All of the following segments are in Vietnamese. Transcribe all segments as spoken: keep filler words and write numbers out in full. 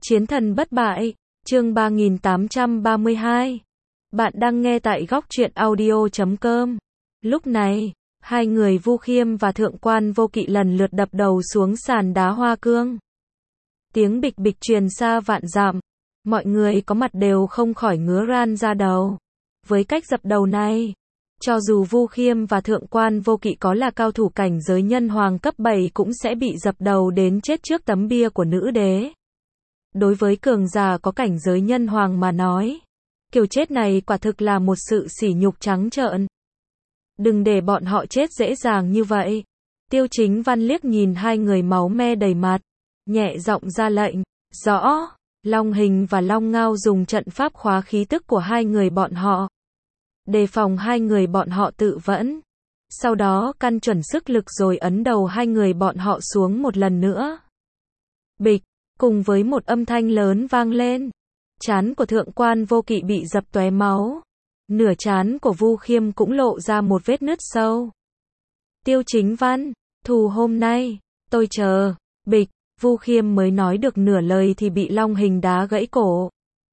Chiến thần bất bại, chương ba nghìn tám trăm ba mươi hai. Bạn đang nghe tại góc truyện audio chấm com. Lúc này, hai người Vu Khiêm và Thượng quan Vô Kỵ lần lượt đập đầu xuống sàn đá hoa cương. Tiếng bịch bịch truyền xa vạn dặm, mọi người có mặt đều không khỏi ngứa ran da đầu. Với cách dập đầu này, cho dù Vu Khiêm và Thượng quan Vô Kỵ có là cao thủ cảnh giới nhân hoàng cấp bảy cũng sẽ bị dập đầu đến chết trước tấm bia của nữ đế. Đối với cường giả có cảnh giới nhân hoàng mà nói, kiểu chết này quả thực là một sự sỉ nhục trắng trợn. Đừng để bọn họ chết dễ dàng như vậy. Tiêu Chính Văn liếc nhìn hai người máu me đầy mặt, nhẹ giọng ra lệnh, rõ. Long Hình và Long Ngao dùng trận pháp khóa khí tức của hai người bọn họ, đề phòng hai người bọn họ tự vẫn. Sau đó căn chuẩn sức lực rồi ấn đầu hai người bọn họ xuống một lần nữa. Bịch, cùng với một âm thanh lớn vang lên, trán của Thượng quan Vô Kỵ bị dập tóe máu. Nửa trán của Vu Khiêm cũng lộ ra một vết nứt sâu. Tiêu Chính Văn, thù hôm nay, tôi chờ. Bịch, Vu Khiêm mới nói được nửa lời thì bị Long Hình đá gãy cổ.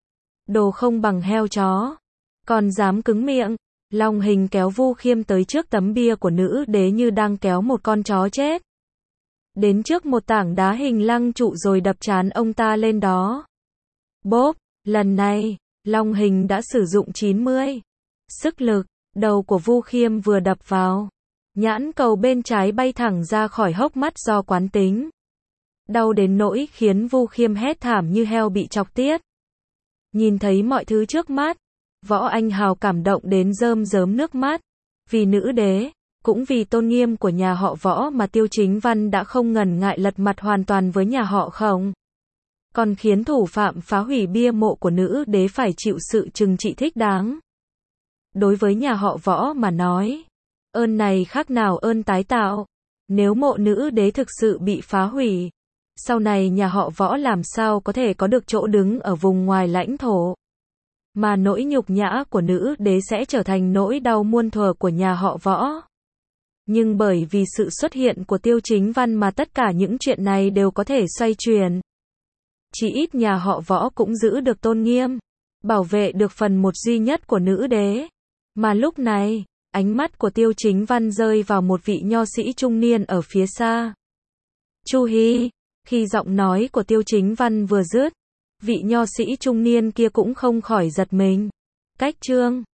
Đồ không bằng heo chó, còn dám cứng miệng. Long Hình kéo Vu Khiêm tới trước tấm bia của nữ đế như đang kéo một con chó chết. Đến trước một tảng đá hình lăng trụ rồi đập trán ông ta lên đó. Bốp, lần này, Long Hình đã sử dụng chín mươi sức lực, đầu của Vu Khiêm vừa đập vào, nhãn cầu bên trái bay thẳng ra khỏi hốc mắt do quán tính. Đau đến nỗi khiến Vu Khiêm hét thảm như heo bị chọc tiết. Nhìn thấy mọi thứ trước mắt, Võ Anh Hào cảm động đến rơm rớm nước mắt. Vì nữ đế, cũng vì tôn nghiêm của nhà họ Võ mà Tiêu Chính Văn đã không ngần ngại lật mặt hoàn toàn với nhà họ Khổng. Còn khiến thủ phạm phá hủy bia mộ của nữ đế phải chịu sự trừng trị thích đáng. Đối với nhà họ Võ mà nói, ơn này khác nào ơn tái tạo. Nếu mộ nữ đế thực sự bị phá hủy, sau này nhà họ Võ làm sao có thể có được chỗ đứng ở vùng ngoài lãnh thổ. Mà nỗi nhục nhã của nữ đế sẽ trở thành nỗi đau muôn thuở của nhà họ Võ. Nhưng bởi vì sự xuất hiện của Tiêu Chính Văn mà tất cả những chuyện này đều có thể xoay chuyển. Chỉ ít nhà họ Võ cũng giữ được tôn nghiêm, bảo vệ được phần một duy nhất của nữ đế. Mà lúc này, ánh mắt của Tiêu Chính Văn rơi vào một vị nho sĩ trung niên ở phía xa. Chu Hi, khi giọng nói của Tiêu Chính Văn vừa dứt, vị nho sĩ trung niên kia cũng không khỏi giật mình. Cách chương